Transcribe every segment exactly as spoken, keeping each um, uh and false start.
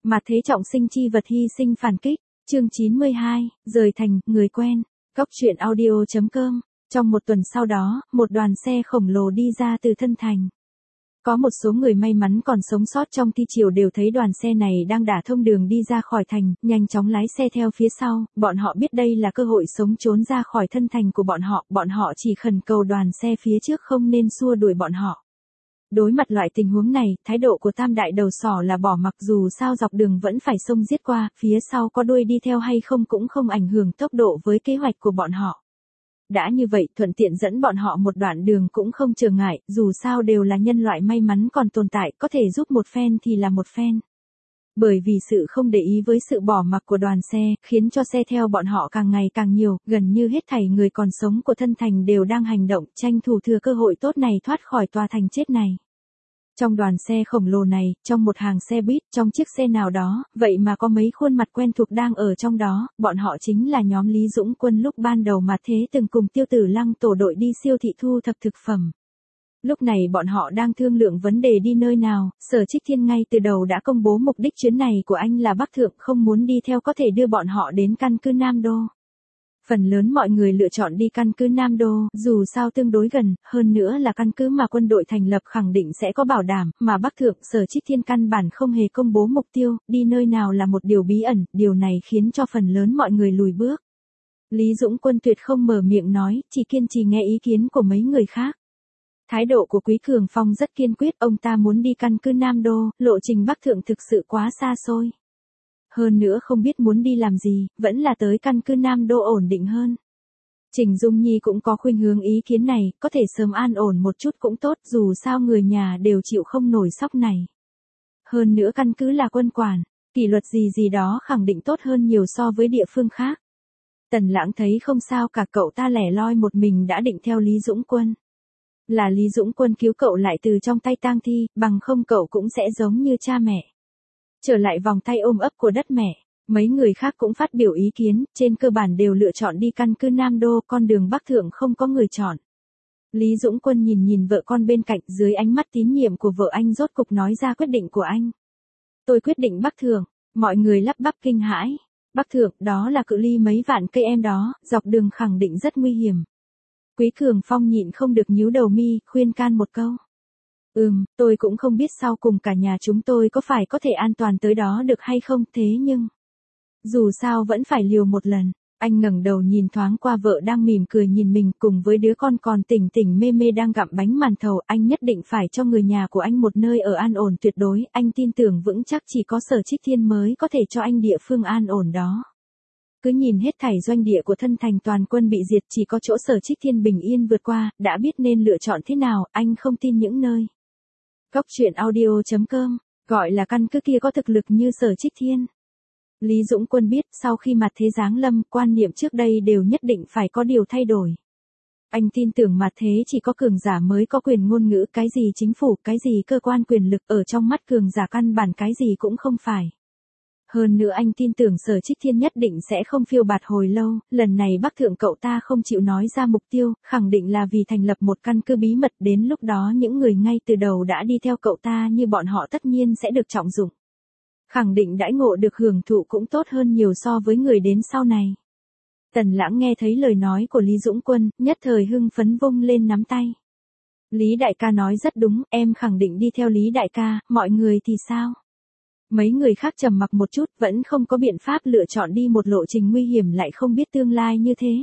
Mà thế trọng sinh chi vật hy sinh phản kích, chương chín mươi hai, rời thành, người quen, Cóc truyện audio chấm com. Trong một tuần sau đó, một đoàn xe khổng lồ đi ra từ thân thành. Có một số người may mắn còn sống sót trong thi triều đều thấy đoàn xe này đang đả thông đường đi ra khỏi thành, nhanh chóng lái xe theo phía sau, bọn họ biết đây là cơ hội sống trốn ra khỏi thân thành của bọn họ, bọn họ chỉ khẩn cầu đoàn xe phía trước không nên xua đuổi bọn họ. Đối mặt loại tình huống này, thái độ của tam đại đầu sỏ là bỏ mặc, dù sao dọc đường vẫn phải xông giết qua, phía sau có đuôi đi theo hay không cũng không ảnh hưởng tốc độ với kế hoạch của bọn họ. Đã như vậy, thuận tiện dẫn bọn họ một đoạn đường cũng không trở ngại, dù sao đều là nhân loại may mắn còn tồn tại, có thể giúp một phen thì là một phen. Bởi vì sự không để ý với sự bỏ mặc của đoàn xe, khiến cho xe theo bọn họ càng ngày càng nhiều, gần như hết thảy người còn sống của thân thành đều đang hành động, tranh thủ thừa cơ hội tốt này thoát khỏi tòa thành chết này. Trong đoàn xe khổng lồ này, trong một hàng xe buýt, trong chiếc xe nào đó, vậy mà có mấy khuôn mặt quen thuộc đang ở trong đó, bọn họ chính là nhóm Lý Dũng Quân lúc ban đầu mà thế từng cùng Tiêu Tử Lăng tổ đội đi siêu thị thu thập thực phẩm. Lúc này bọn họ đang thương lượng vấn đề đi nơi nào, Sở Trích Thiên ngay từ đầu đã công bố mục đích chuyến này của anh là Bắc Thượng, không muốn đi theo có thể đưa bọn họ đến căn cứ Nam Đô. Phần lớn mọi người lựa chọn đi căn cứ Nam Đô, dù sao tương đối gần, hơn nữa là căn cứ mà quân đội thành lập khẳng định sẽ có bảo đảm, mà Bắc Thượng, Sở Trích Thiên căn bản không hề công bố mục tiêu, đi nơi nào là một điều bí ẩn, điều này khiến cho phần lớn mọi người lùi bước. Lý Dũng Quân tuyệt không mở miệng nói, chỉ kiên trì nghe ý kiến của mấy người khác. Thái độ của Quý Cường Phong rất kiên quyết, ông ta muốn đi căn cứ Nam Đô, lộ trình Bắc Thượng thực sự quá xa xôi. Hơn nữa không biết muốn đi làm gì, vẫn là tới căn cứ Nam Đô ổn định hơn. Trình Dung Nhi cũng có khuynh hướng ý kiến này, có thể sớm an ổn một chút cũng tốt, dù sao người nhà đều chịu không nổi sốc này. Hơn nữa căn cứ là quân quản, kỷ luật gì gì đó khẳng định tốt hơn nhiều so với địa phương khác. Tần Lãng thấy không sao cả, cậu ta lẻ loi một mình đã định theo Lý Dũng Quân. Là Lý Dũng Quân cứu cậu lại từ trong tay tang thi, bằng không cậu cũng sẽ giống như cha mẹ. Trở lại vòng tay ôm ấp của đất mẹ, mấy người khác cũng phát biểu ý kiến, trên cơ bản đều lựa chọn đi căn cứ Nam Đô, con đường Bắc Thượng không có người chọn. Lý Dũng Quân nhìn nhìn vợ con bên cạnh, dưới ánh mắt tín nhiệm của vợ anh rốt cục nói ra quyết định của anh. Tôi quyết định Bắc Thượng, mọi người lắp bắp kinh hãi. Bắc Thượng, đó là cự ly mấy vạn cây em đó, dọc đường khẳng định rất nguy hiểm. Quý Cường Phong nhịn không được nhíu đầu mi, khuyên can một câu. Ừm, tôi cũng không biết sau cùng cả nhà chúng tôi có phải có thể an toàn tới đó được hay không, thế nhưng... Dù sao vẫn phải liều một lần. Anh ngẩng đầu nhìn thoáng qua vợ đang mỉm cười nhìn mình cùng với đứa con còn tỉnh tỉnh mê mê đang gặm bánh màn thầu. Anh nhất định phải cho người nhà của anh một nơi ở an ổn tuyệt đối. Anh tin tưởng vững chắc chỉ có Sở Trích Thiên mới có thể cho anh địa phương an ổn đó. Cứ nhìn hết thảy doanh địa của thân thành toàn quân bị diệt, chỉ có chỗ Sở Trích Thiên bình yên vượt qua, đã biết nên lựa chọn thế nào, anh không tin những nơi. Cóc truyện audio chấm com, gọi là căn cứ kia có thực lực như Sở Trích Thiên. Lý Dũng Quân biết, sau khi mặt thế giáng lâm, quan niệm trước đây đều nhất định phải có điều thay đổi. Anh tin tưởng mặt thế chỉ có cường giả mới có quyền ngôn ngữ, cái gì chính phủ, cái gì cơ quan quyền lực, ở trong mắt cường giả căn bản cái gì cũng không phải. Hơn nữa anh tin tưởng Sở Trích Thiên nhất định sẽ không phiêu bạt hồi lâu, lần này Bắc Thượng cậu ta không chịu nói ra mục tiêu, khẳng định là vì thành lập một căn cứ bí mật, đến lúc đó những người ngay từ đầu đã đi theo cậu ta như bọn họ tất nhiên sẽ được trọng dụng. Khẳng định đãi ngộ được hưởng thụ cũng tốt hơn nhiều so với người đến sau này. Tần Lãng nghe thấy lời nói của Lý Dũng Quân, nhất thời hưng phấn vung lên nắm tay. Lý đại ca nói rất đúng, em khẳng định đi theo Lý đại ca, mọi người thì sao? Mấy người khác trầm mặc một chút, vẫn không có biện pháp lựa chọn đi một lộ trình nguy hiểm lại không biết tương lai như thế.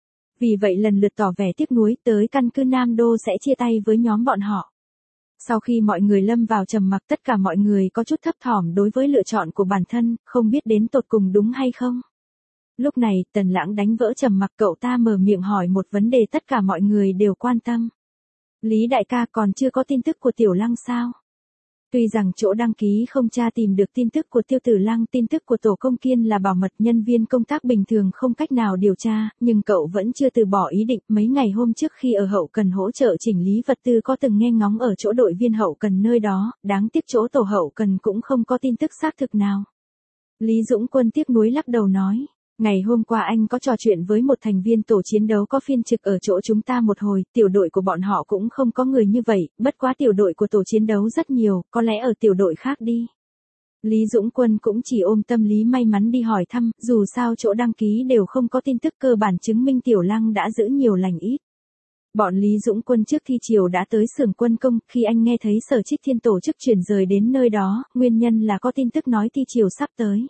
Vì vậy lần lượt tỏ vẻ tiếc nuối, tới căn cứ Nam Đô sẽ chia tay với nhóm bọn họ. Sau khi mọi người lâm vào trầm mặc, tất cả mọi người có chút thấp thỏm đối với lựa chọn của bản thân, không biết đến tột cùng đúng hay không. Lúc này, Tần Lãng đánh vỡ trầm mặc, cậu ta mở miệng hỏi một vấn đề tất cả mọi người đều quan tâm. Lý đại ca, còn chưa có tin tức của Tiểu Lăng sao? Tuy rằng chỗ đăng ký không tra tìm được tin tức của Tiêu Tử Lăng, tin tức của Tổ Công Kiên là bảo mật, nhân viên công tác bình thường không cách nào điều tra, nhưng cậu vẫn chưa từ bỏ ý định. Mấy ngày hôm trước khi ở hậu cần hỗ trợ chỉnh lý vật tư có từng nghe ngóng ở chỗ đội viên hậu cần nơi đó, đáng tiếc chỗ tổ hậu cần cũng không có tin tức xác thực nào. Lý Dũng Quân tiếc nuối lắc đầu nói. Ngày hôm qua anh có trò chuyện với một thành viên tổ chiến đấu có phiên trực ở chỗ chúng ta một hồi, tiểu đội của bọn họ cũng không có người như vậy, bất quá tiểu đội của tổ chiến đấu rất nhiều, có lẽ ở tiểu đội khác đi. Lý Dũng Quân cũng chỉ ôm tâm lý may mắn đi hỏi thăm, dù sao chỗ đăng ký đều không có tin tức cơ bản chứng minh Tiểu Lăng đã giữ nhiều lành ít. Bọn Lý Dũng Quân trước thi chiều đã tới xưởng quân công, khi anh nghe thấy Sở Trích Thiên tổ chức chuyển rời đến nơi đó, nguyên nhân là có tin tức nói thi chiều sắp tới.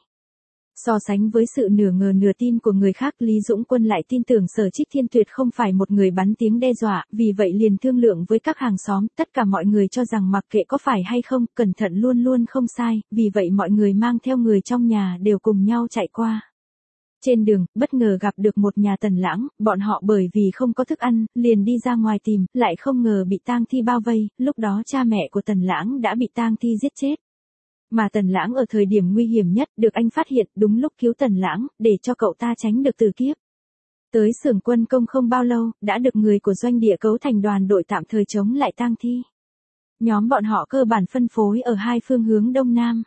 So sánh với sự nửa ngờ nửa tin của người khác, Lý Dũng Quân lại tin tưởng Sở Trích Thiên tuyệt không phải một người bắn tiếng đe dọa, vì vậy liền thương lượng với các hàng xóm, tất cả mọi người cho rằng mặc kệ có phải hay không, cẩn thận luôn luôn không sai, vì vậy mọi người mang theo người trong nhà đều cùng nhau chạy qua. Trên đường, bất ngờ gặp được một nhà Tần Lãng, bọn họ bởi vì không có thức ăn, liền đi ra ngoài tìm, lại không ngờ bị tang thi bao vây, lúc đó cha mẹ của Tần Lãng đã bị tang thi giết chết. Mà Tần Lãng ở thời điểm nguy hiểm nhất được anh phát hiện đúng lúc cứu Tần Lãng, để cho cậu ta tránh được tử kiếp. Tới xưởng quân công không bao lâu, đã được người của doanh địa cấu thành đoàn đội tạm thời chống lại tang thi. Nhóm bọn họ cơ bản phân phối ở hai phương hướng đông nam.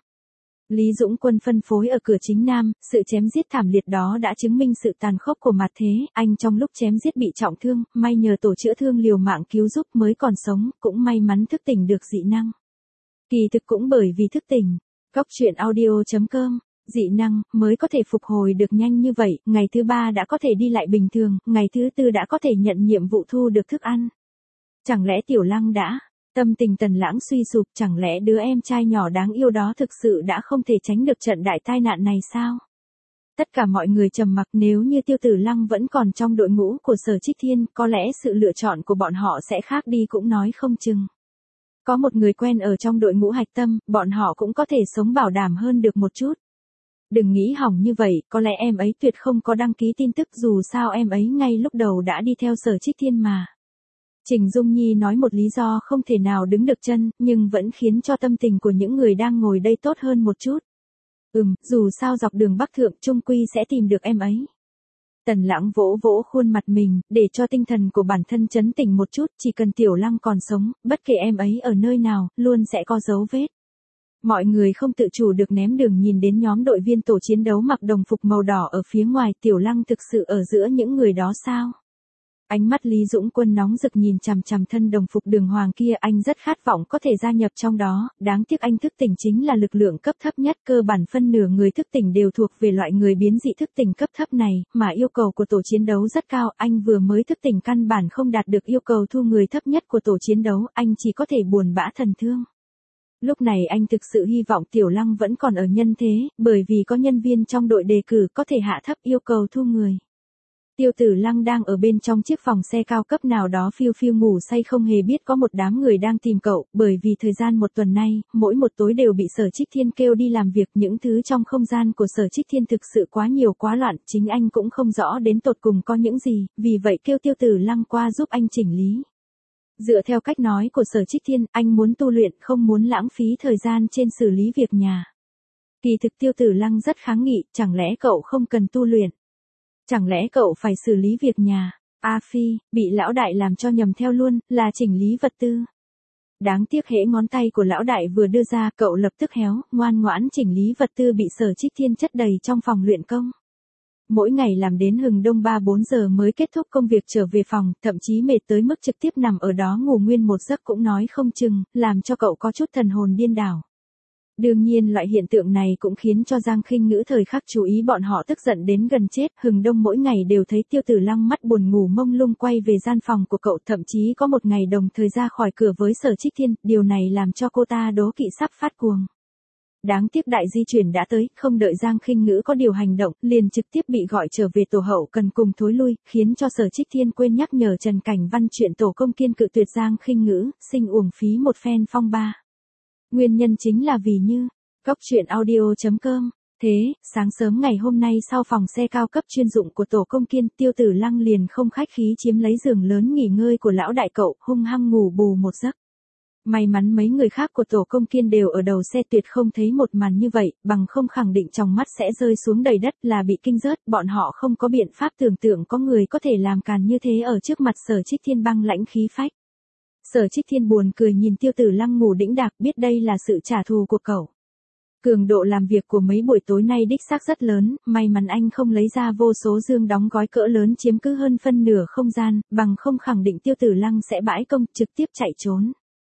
Lý Dũng Quân phân phối ở cửa chính nam, sự chém giết thảm liệt đó đã chứng minh sự tàn khốc của mặt thế, anh trong lúc chém giết bị trọng thương, may nhờ tổ chữa thương liều mạng cứu giúp mới còn sống, cũng may mắn thức tỉnh được dị năng. Kỳ thực cũng bởi vì thức tỉnh, Góc truyện audio chấm com, dị năng, mới có thể phục hồi được nhanh như vậy, ngày thứ ba đã có thể đi lại bình thường, ngày thứ tư đã có thể nhận nhiệm vụ thu được thức ăn. Chẳng lẽ Tiểu Lăng đã... Tâm tình Tần Lãng suy sụp, chẳng lẽ đứa em trai nhỏ đáng yêu đó thực sự đã không thể tránh được trận đại tai nạn này sao? Tất cả mọi người trầm mặc, nếu như Tiêu Tử Lăng vẫn còn trong đội ngũ của Sở Trích Thiên, có lẽ sự lựa chọn của bọn họ sẽ khác đi cũng nói không chừng. Có một người quen ở trong đội ngũ hạch tâm, bọn họ cũng có thể sống bảo đảm hơn được một chút. Đừng nghĩ hỏng như vậy, có lẽ em ấy tuyệt không có đăng ký tin tức, dù sao em ấy ngay lúc đầu đã đi theo Sở Trích Thiên mà. Trình Dung Nhi nói một lý do không thể nào đứng được chân, nhưng vẫn khiến cho tâm tình của những người đang ngồi đây tốt hơn một chút. Ừm, dù sao dọc đường Bắc Thượng trung quy sẽ tìm được em ấy. Tần Lãng vỗ vỗ khuôn mặt mình, để cho tinh thần của bản thân trấn tĩnh một chút, chỉ cần Tiểu Lăng còn sống, bất kể em ấy ở nơi nào, luôn sẽ có dấu vết. Mọi người không tự chủ được ném đường nhìn đến nhóm đội viên tổ chiến đấu mặc đồng phục màu đỏ ở phía ngoài, Tiểu Lăng thực sự ở giữa những người đó sao? Ánh mắt Lý Dũng Quân nóng rực nhìn chằm chằm thân đồng phục đường hoàng kia, anh rất khát vọng có thể gia nhập trong đó, đáng tiếc anh thức tỉnh chính là lực lượng cấp thấp nhất, cơ bản phân nửa người thức tỉnh đều thuộc về loại người biến dị thức tỉnh cấp thấp này, mà yêu cầu của tổ chiến đấu rất cao, anh vừa mới thức tỉnh căn bản không đạt được yêu cầu thu người thấp nhất của tổ chiến đấu, anh chỉ có thể buồn bã thần thương. Lúc này anh thực sự hy vọng Tiểu Lăng vẫn còn ở nhân thế, bởi vì có nhân viên trong đội đề cử có thể hạ thấp yêu cầu thu người. Tiêu Tử Lăng đang ở bên trong chiếc phòng xe cao cấp nào đó phiêu phiêu ngủ say, không hề biết có một đám người đang tìm cậu, bởi vì thời gian một tuần nay, mỗi một tối đều bị Sở Trích Thiên kêu đi làm việc, những thứ trong không gian của Sở Trích Thiên thực sự quá nhiều quá loạn, chính anh cũng không rõ đến tột cùng có những gì, vì vậy kêu Tiêu Tử Lăng qua giúp anh chỉnh lý. Dựa theo cách nói của Sở Trích Thiên, anh muốn tu luyện, không muốn lãng phí thời gian trên xử lý việc nhà. Kỳ thực Tiêu Tử Lăng rất kháng nghị, chẳng lẽ cậu không cần tu luyện? Chẳng lẽ cậu phải xử lý việc nhà? A Phi, bị lão đại làm cho nhầm theo luôn, là chỉnh lý vật tư. Đáng tiếc hễ ngón tay của lão đại vừa đưa ra, cậu lập tức héo, ngoan ngoãn chỉnh lý vật tư bị Sở Trích Thiên chất đầy trong phòng luyện công. Mỗi ngày làm đến hừng đông ba bốn giờ mới kết thúc công việc trở về phòng, thậm chí mệt tới mức trực tiếp nằm ở đó ngủ nguyên một giấc cũng nói không chừng, làm cho cậu có chút thần hồn điên đảo. Đương nhiên loại hiện tượng này cũng khiến cho Giang Khinh Ngữ thời khắc chú ý bọn họ tức giận đến gần chết, hừng đông mỗi ngày đều thấy Tiêu Tử Lăng mắt buồn ngủ mông lung quay về gian phòng của cậu, thậm chí có một ngày đồng thời ra khỏi cửa với Sở Trích Thiên, điều này làm cho cô ta đố kỵ sắp phát cuồng. Đáng tiếc đại di chuyển đã tới, không đợi Giang Khinh Ngữ có điều hành động, liền trực tiếp bị gọi trở về tổ hậu cần cùng thối lui, khiến cho Sở Trích Thiên quên nhắc nhở Trần Cảnh Văn chuyện tổ công kiên cự tuyệt Giang Khinh Ngữ, sinh uổng phí một phen phong ba. Nguyên nhân chính là vì như, Góc truyện audio chấm com. Thế, sáng sớm ngày hôm nay sau phòng xe cao cấp chuyên dụng của tổ công kiên, Tiêu Tử Lăng liền không khách khí chiếm lấy giường lớn nghỉ ngơi của lão đại cậu, hung hăng ngủ bù một giấc. May mắn mấy người khác của tổ công kiên đều ở đầu xe, tuyệt không thấy một màn như vậy, bằng không khẳng định trong mắt sẽ rơi xuống đầy đất, là bị kinh rớt, bọn họ không có biện pháp tưởng tượng có người có thể làm càn như thế ở trước mặt Sở Trích Thiên băng lãnh khí phách. Sở Trích Thiên buồn cười nhìn Tiêu Tử Lăng ngủ đĩnh đạc, biết đây là sự trả thù của cậu. Cường độ làm việc của mấy buổi tối nay đích xác rất lớn, may mắn anh không lấy ra vô số dương đóng gói cỡ lớn chiếm cứ hơn phân nửa không gian, bằng không khẳng định Tiêu Tử Lăng sẽ bãi công trực tiếp chạy trốn.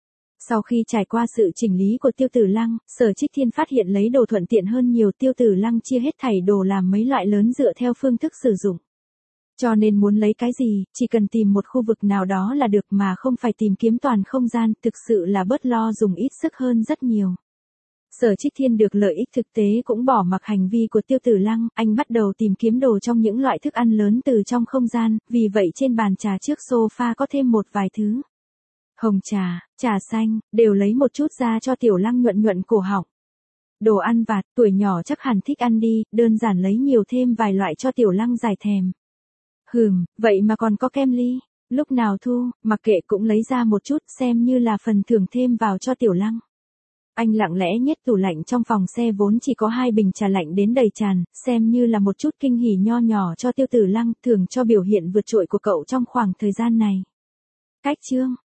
Sau khi trải qua sự chỉnh lý của Tiêu Tử Lăng, Sở Trích Thiên phát hiện lấy đồ thuận tiện hơn nhiều. Tiêu Tử Lăng chia hết thảy đồ làm mấy loại lớn dựa theo phương thức sử dụng. Cho nên muốn lấy cái gì, chỉ cần tìm một khu vực nào đó là được mà không phải tìm kiếm toàn không gian, thực sự là bớt lo dùng ít sức hơn rất nhiều. Sở Trích Thiên được lợi ích thực tế cũng bỏ mặc hành vi của Tiêu Tử Lăng, anh bắt đầu tìm kiếm đồ trong những loại thức ăn lớn từ trong không gian, vì vậy trên bàn trà trước sofa có thêm một vài thứ. Hồng trà, trà xanh, đều lấy một chút ra cho Tiểu Lăng nhuận nhuận cổ họng. Đồ ăn vặt, tuổi nhỏ chắc hẳn thích ăn đi, đơn giản lấy nhiều thêm vài loại cho Tiểu Lăng giải thèm. Hừm, vậy mà còn có kem ly, lúc nào thu, mặc kệ cũng lấy ra một chút xem như là phần thưởng thêm vào cho Tiểu Lăng. Anh lặng lẽ nhét tủ lạnh trong phòng xe vốn chỉ có hai bình trà lạnh đến đầy tràn, xem như là một chút kinh hỉ nho nhỏ cho Tiêu Tử Lăng, thưởng cho biểu hiện vượt trội của cậu trong khoảng thời gian này. Cách chương